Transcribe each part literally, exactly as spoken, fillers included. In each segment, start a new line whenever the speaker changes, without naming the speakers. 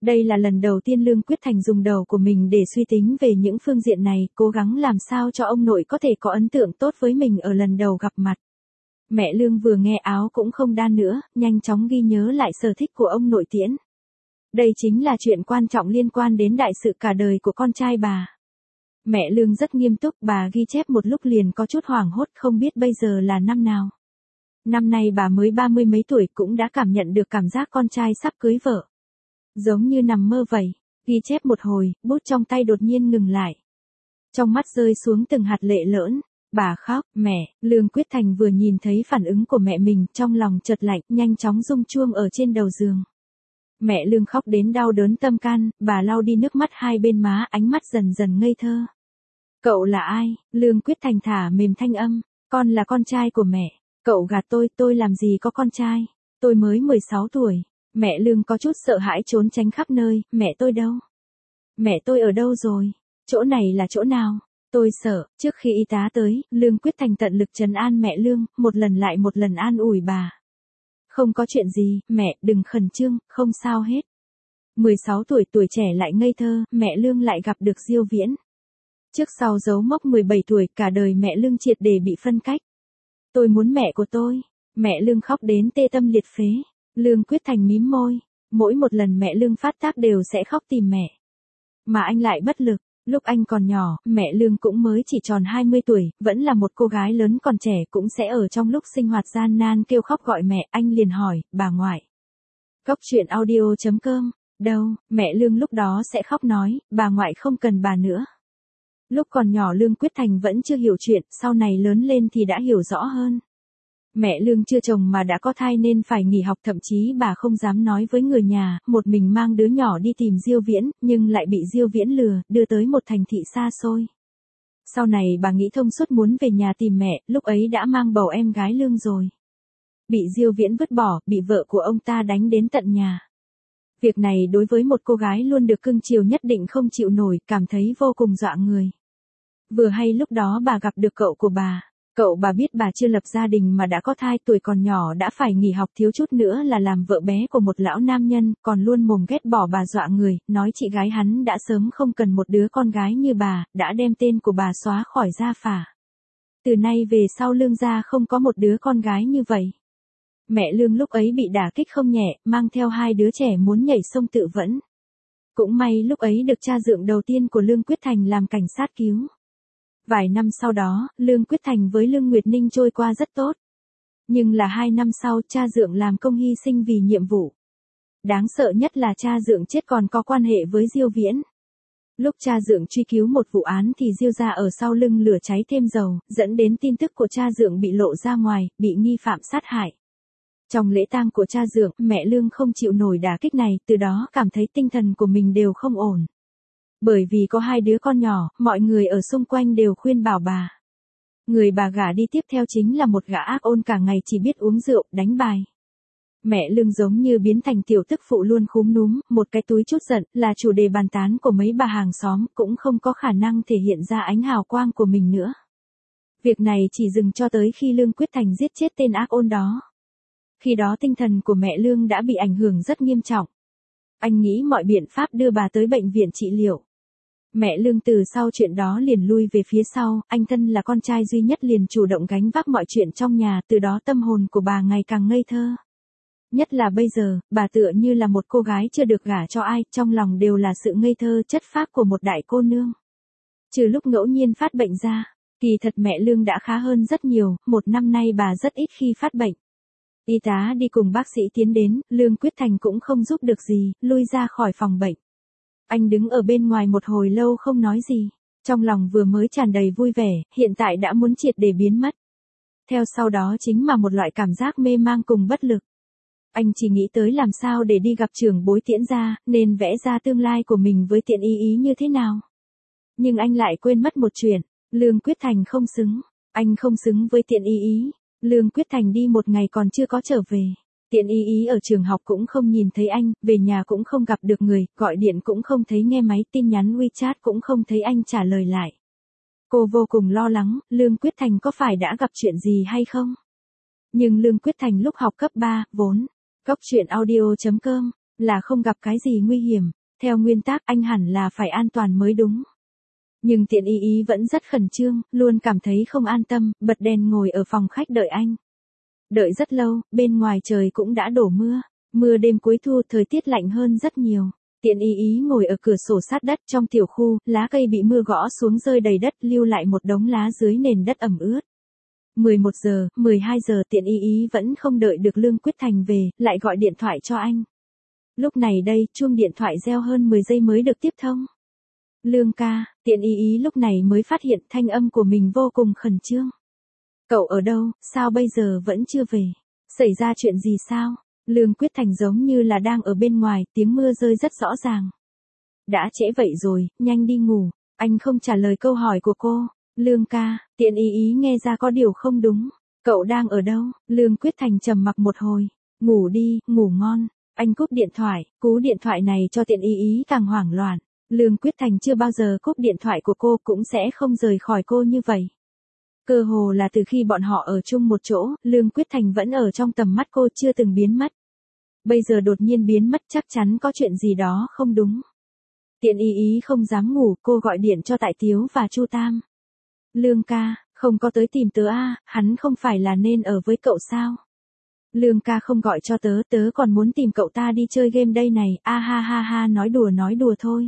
Đây là lần đầu tiên Lương Quyết Thành dùng đầu của mình để suy tính về những phương diện này, cố gắng làm sao cho ông nội có thể có ấn tượng tốt với mình ở lần đầu gặp mặt. Mẹ Lương vừa nghe áo cũng không đan nữa, nhanh chóng ghi nhớ lại sở thích của ông nội Tiễn. Đây chính là chuyện quan trọng liên quan đến đại sự cả đời của con trai bà. Mẹ Lương rất nghiêm túc, bà ghi chép một lúc liền có chút hoảng hốt, không biết bây giờ là năm nào. Năm nay bà mới ba mươi mấy tuổi cũng đã cảm nhận được cảm giác con trai sắp cưới vợ. Giống như nằm mơ vậy, ghi chép một hồi, bút trong tay đột nhiên ngừng lại. Trong mắt rơi xuống từng hạt lệ lỡn, bà khóc, mẹ, Lương Quyết Thành vừa nhìn thấy phản ứng của mẹ mình, trong lòng chợt lạnh, nhanh chóng rung chuông ở trên đầu giường. Mẹ Lương khóc đến đau đớn tâm can, bà lau đi nước mắt hai bên má, ánh mắt dần dần ngây thơ. Cậu là ai? Lương Quyết Thành thả mềm thanh âm, con là con trai của mẹ. Cậu gạt tôi, tôi làm gì có con trai. Tôi mới mười sáu tuổi. Mẹ Lương có chút sợ hãi trốn tránh khắp nơi, mẹ tôi đâu? Mẹ tôi ở đâu rồi? Chỗ này là chỗ nào? Tôi sợ. Trước khi y tá tới, Lương Quyết Thành tận lực trấn an mẹ Lương, một lần lại một lần an ủi bà. Không có chuyện gì, mẹ, đừng khẩn trương, không sao hết. mười sáu tuổi tuổi trẻ lại ngây thơ, mẹ Lương lại gặp được Diêu Viễn. Trước sau dấu mốc mười bảy tuổi, cả đời mẹ Lương triệt để bị phân cách. Tôi muốn mẹ của tôi. Mẹ Lương khóc đến tê tâm liệt phế. Lương Quyết Thành mím môi. Mỗi một lần mẹ Lương phát tác đều sẽ khóc tìm mẹ. Mà anh lại bất lực. Lúc anh còn nhỏ, mẹ Lương cũng mới chỉ tròn hai mươi tuổi, vẫn là một cô gái lớn còn trẻ, cũng sẽ ở trong lúc sinh hoạt gian nan kêu khóc gọi mẹ. Anh liền hỏi, bà ngoại. Cốc truyện audio chấm com. Đâu, mẹ Lương lúc đó sẽ khóc nói, bà ngoại không cần bà nữa. Lúc còn nhỏ Lương Quyết Thành vẫn chưa hiểu chuyện, sau này lớn lên thì đã hiểu rõ hơn. Mẹ Lương chưa chồng mà đã có thai nên phải nghỉ học, thậm chí bà không dám nói với người nhà, một mình mang đứa nhỏ đi tìm Diêu Viễn, nhưng lại bị Diêu Viễn lừa, đưa tới một thành thị xa xôi. Sau này bà nghĩ thông suốt muốn về nhà tìm mẹ, lúc ấy đã mang bầu em gái Lương rồi. Bị Diêu Viễn vứt bỏ, bị vợ của ông ta đánh đến tận nhà. Việc này đối với một cô gái luôn được cưng chiều nhất định không chịu nổi, cảm thấy vô cùng dọa người. Vừa hay lúc đó bà gặp được cậu của bà. Cậu bà biết bà chưa lập gia đình mà đã có thai, tuổi còn nhỏ đã phải nghỉ học, thiếu chút nữa là làm vợ bé của một lão nam nhân, còn luôn mồm ghét bỏ bà dọa người, nói chị gái hắn đã sớm không cần một đứa con gái như bà, đã đem tên của bà xóa khỏi gia phả. Từ nay về sau Lương gia không có một đứa con gái như vậy. Mẹ Lương lúc ấy bị đả kích không nhẹ, mang theo hai đứa trẻ muốn nhảy sông tự vẫn. Cũng may lúc ấy được cha dượng đầu tiên của Lương Quyết Thành làm cảnh sát cứu. Vài năm sau đó, Lương Quyết Thành với Lương Nguyệt Ninh trôi qua rất tốt. Nhưng là hai năm sau, cha dượng làm công hy sinh vì nhiệm vụ. Đáng sợ nhất là cha dượng chết còn có quan hệ với Diêu Viễn. Lúc cha dượng truy cứu một vụ án thì Diêu gia ở sau lưng lửa cháy thêm dầu, dẫn đến tin tức của cha dượng bị lộ ra ngoài, bị nghi phạm sát hại. Trong lễ tang của cha dượng, mẹ Lương không chịu nổi đả kích này, từ đó cảm thấy tinh thần của mình đều không ổn. Bởi vì có hai đứa con nhỏ, mọi người ở xung quanh đều khuyên bảo bà. Người bà gả đi tiếp theo chính là một gã ác ôn cả ngày chỉ biết uống rượu, đánh bài. Mẹ Lương giống như biến thành tiểu tức phụ luôn khúm núm, một cái túi chút giận, là chủ đề bàn tán của mấy bà hàng xóm, cũng không có khả năng thể hiện ra ánh hào quang của mình nữa. Việc này chỉ dừng cho tới khi Lương Quyết Thành giết chết tên ác ôn đó. Khi đó tinh thần của mẹ Lương đã bị ảnh hưởng rất nghiêm trọng. Anh nghĩ mọi biện pháp đưa bà tới bệnh viện trị liệu. Mẹ Lương từ sau chuyện đó liền lui về phía sau, anh thân là con trai duy nhất liền chủ động gánh vác mọi chuyện trong nhà, từ đó tâm hồn của bà ngày càng ngây thơ. Nhất là bây giờ, bà tựa như là một cô gái chưa được gả cho ai, trong lòng đều là sự ngây thơ chất phác của một đại cô nương. Trừ lúc ngẫu nhiên phát bệnh ra, kỳ thật mẹ Lương đã khá hơn rất nhiều, một năm nay bà rất ít khi phát bệnh. Y tá đi cùng bác sĩ tiến đến, Lương Quyết Thành cũng không giúp được gì, lui ra khỏi phòng bệnh. Anh đứng ở bên ngoài một hồi lâu không nói gì, trong lòng vừa mới tràn đầy vui vẻ, hiện tại đã muốn triệt để biến mất. Theo sau đó chính là một loại cảm giác mê mang cùng bất lực. Anh chỉ nghĩ tới làm sao để đi gặp trưởng bối Tiễn gia, nên vẽ ra tương lai của mình với Tiễn Y Y như thế nào. Nhưng anh lại quên mất một chuyện, Lương Quyết Thành không xứng, anh không xứng với Tiễn Y Y. Lương Quyết Thành đi một ngày còn chưa có trở về. Tiễn Y Y ở trường học cũng không nhìn thấy anh, về nhà cũng không gặp được người, gọi điện cũng không thấy nghe máy, tin nhắn WeChat cũng không thấy anh trả lời lại. Cô vô cùng lo lắng, Lương Quyết Thành có phải đã gặp chuyện gì hay không? Nhưng Lương Quyết Thành lúc học cấp ba, vốn, cốc truyện audio chấm com, là không gặp cái gì nguy hiểm. Theo nguyên tắc anh hẳn là phải an toàn mới đúng. Nhưng Tiện Y Y vẫn rất khẩn trương, luôn cảm thấy không an tâm, bật đèn ngồi ở phòng khách đợi anh. Đợi rất lâu, bên ngoài trời cũng đã đổ mưa. Mưa đêm cuối thu, thời tiết lạnh hơn rất nhiều. Tiện Y Y ngồi ở cửa sổ sát đất trong tiểu khu, lá cây bị mưa gõ xuống rơi đầy đất, lưu lại một đống lá dưới nền đất ẩm ướt. mười một giờ, mười hai giờ Tiện Y Y vẫn không đợi được Lương Quyết Thành về, lại gọi điện thoại cho anh. Lúc này đây, chuông điện thoại reo hơn mười giây mới được tiếp thông. Lương ca, Tiện Y Y lúc này mới phát hiện thanh âm của mình vô cùng khẩn trương. Cậu ở đâu, sao bây giờ vẫn chưa về? Xảy ra chuyện gì sao? Lương Quyết Thành giống như là đang ở bên ngoài, tiếng mưa rơi rất rõ ràng. Đã trễ vậy rồi, nhanh đi ngủ. Anh không trả lời câu hỏi của cô. Lương ca, Tiện Y Y nghe ra có điều không đúng. Cậu đang ở đâu? Lương Quyết Thành trầm mặc một hồi. Ngủ đi, ngủ ngon. Anh cúp điện thoại, cú điện thoại này cho Tiện Y Y càng hoảng loạn. Lương Quyết Thành chưa bao giờ cúp điện thoại của cô, cũng sẽ không rời khỏi cô như vậy. Cơ hồ là từ khi bọn họ ở chung một chỗ, Lương Quyết Thành vẫn ở trong tầm mắt cô, chưa từng biến mất. Bây giờ đột nhiên biến mất, chắc chắn có chuyện gì đó không đúng. Tiện Y Y không dám ngủ, cô gọi điện cho Tại Tiếu và Chu Tam. Lương ca, không có tới tìm tớ à, hắn không phải là nên ở với cậu sao? Lương ca không gọi cho tớ, tớ còn muốn tìm cậu ta đi chơi game đây này, a ha ha ha, nói đùa nói đùa thôi.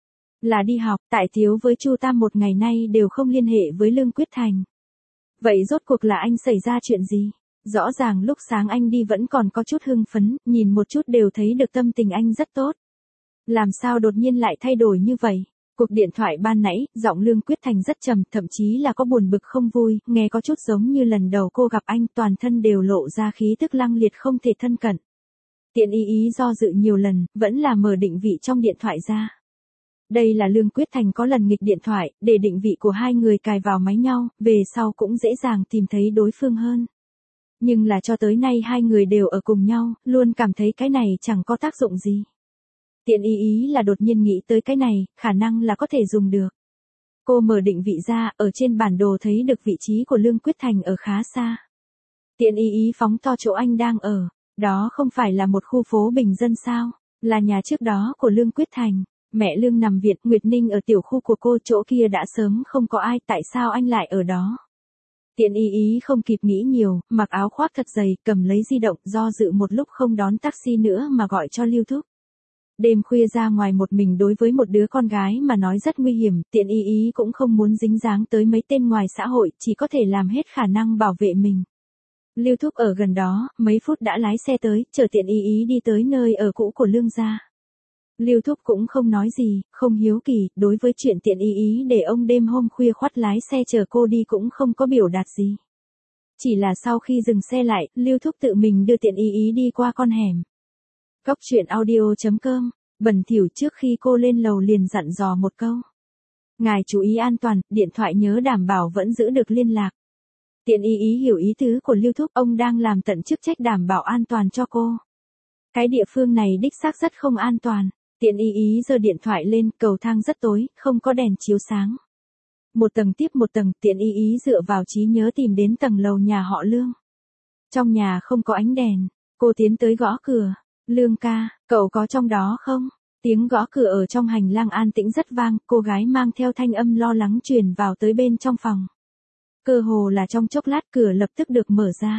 Là đi học. Tại Tiếu với Chu Tam một ngày nay đều không liên hệ với Lương Quyết Thành. Vậy rốt cuộc là anh xảy ra chuyện gì? Rõ ràng lúc sáng anh đi vẫn còn có chút hưng phấn, nhìn một chút đều thấy được tâm tình anh rất tốt. Làm sao đột nhiên lại thay đổi như vậy? Cuộc điện thoại ban nãy, giọng Lương Quyết Thành rất trầm, thậm chí là có buồn bực không vui, nghe có chút giống như lần đầu cô gặp anh, toàn thân đều lộ ra khí tức lăng liệt không thể thân cận. Tiện Y Y do dự nhiều lần, vẫn là mở định vị trong điện thoại ra. Đây là Lương Quyết Thành có lần nghịch điện thoại, để định vị của hai người cài vào máy nhau, về sau cũng dễ dàng tìm thấy đối phương hơn. Nhưng là cho tới nay hai người đều ở cùng nhau, luôn cảm thấy cái này chẳng có tác dụng gì. Tiện Y Y là đột nhiên nghĩ tới cái này, khả năng là có thể dùng được. Cô mở định vị ra, ở trên bản đồ thấy được vị trí của Lương Quyết Thành ở khá xa. Tiện Y Y phóng to chỗ anh đang ở, đó không phải là một khu phố bình dân sao, là nhà trước đó của Lương Quyết Thành. Mẹ Lương nằm viện, Nguyệt Ninh ở tiểu khu của cô, chỗ kia đã sớm không có ai, tại sao anh lại ở đó? Tiện Y Y không kịp nghĩ nhiều, mặc áo khoác thật dày, cầm lấy di động, do dự một lúc không đón taxi nữa mà gọi cho Lưu Thúc. Đêm khuya ra ngoài một mình đối với một đứa con gái mà nói rất nguy hiểm, Tiện Y Y cũng không muốn dính dáng tới mấy tên ngoài xã hội, chỉ có thể làm hết khả năng bảo vệ mình. Lưu Thúc ở gần đó, mấy phút đã lái xe tới, chở Tiện Y Y đi tới nơi ở cũ của Lương gia. Lưu Thúc cũng không nói gì, không hiếu kỳ, đối với chuyện Tiện Y Y để ông đêm hôm khuya khoắt lái xe chờ cô đi cũng không có biểu đạt gì. Chỉ là sau khi dừng xe lại, Lưu Thúc tự mình đưa Tiện Y Y đi qua con hẻm. Cóc truyện audio chấm com, bẩn thỉu trước khi cô lên lầu liền dặn dò một câu. Ngài chú ý an toàn, điện thoại nhớ đảm bảo vẫn giữ được liên lạc. Tiện Y Y hiểu ý tứ của Lưu Thúc, ông đang làm tận chức trách đảm bảo an toàn cho cô. Cái địa phương này đích xác rất không an toàn. Tiện Y Y giơ điện thoại lên, cầu thang rất tối, không có đèn chiếu sáng. Một tầng tiếp một tầng, Tiện Y Y dựa vào trí nhớ tìm đến tầng lầu nhà họ Lương. Trong nhà không có ánh đèn, cô tiến tới gõ cửa. Lương ca, cậu có trong đó không? Tiếng gõ cửa ở trong hành lang an tĩnh rất vang, cô gái mang theo thanh âm lo lắng truyền vào tới bên trong phòng. Cơ hồ là trong chốc lát cửa lập tức được mở ra.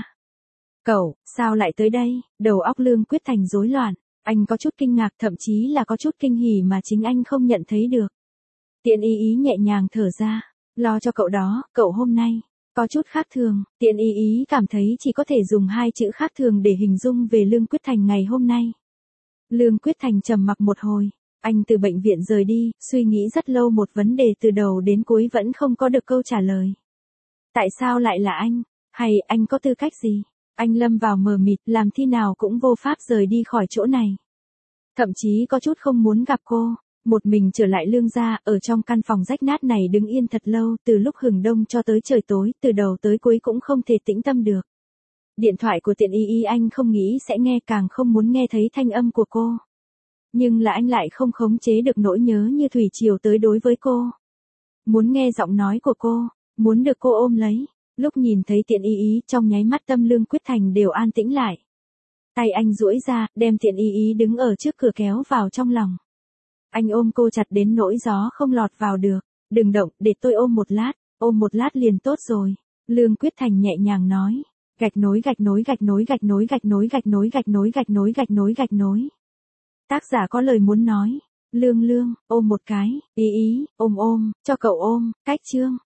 Cậu, sao lại tới đây? Đầu óc Lương Quyết Thành rối loạn. Anh có chút kinh ngạc, thậm chí là có chút kinh hỉ mà chính anh không nhận thấy được. Tiện Y Y nhẹ nhàng thở ra. Lo cho cậu đó, cậu hôm nay có chút khác thường. Tiện Y Y cảm thấy chỉ có thể dùng hai chữ khác thường để hình dung về Lương Quyết Thành ngày hôm nay. Lương Quyết Thành trầm mặc một hồi. Anh từ bệnh viện rời đi, suy nghĩ rất lâu một vấn đề từ đầu đến cuối vẫn không có được câu trả lời. Tại sao lại là anh? Hay anh có tư cách gì? Anh lâm vào mờ mịt, làm thế nào cũng vô pháp rời đi khỏi chỗ này. Thậm chí có chút không muốn gặp cô. Một mình trở lại Lương gia, ở trong căn phòng rách nát này đứng yên thật lâu, từ lúc hừng đông cho tới trời tối, từ đầu tới cuối cũng không thể tĩnh tâm được. Điện thoại của Tiện Y Y anh không nghĩ sẽ nghe, càng không muốn nghe thấy thanh âm của cô. Nhưng là anh lại không khống chế được nỗi nhớ như thủy triều tới đối với cô. Muốn nghe giọng nói của cô, muốn được cô ôm lấy. Lúc nhìn thấy Tiện Y Y, trong nháy mắt tâm Lương Quyết Thành đều an tĩnh lại. Tay anh duỗi ra, đem Tiện Y Y đứng ở trước cửa kéo vào trong lòng. Anh ôm cô chặt đến nỗi gió không lọt vào được. Đừng động, để tôi ôm một lát, ôm một lát liền tốt rồi. Lương Quyết Thành nhẹ nhàng nói. Gạch nối gạch nối gạch nối gạch nối gạch nối gạch nối gạch nối gạch nối gạch nối gạch nối. Tác giả có lời muốn nói. Lương Lương, ôm một cái, ý ý, ôm ôm, cho cậu ôm, cách chương.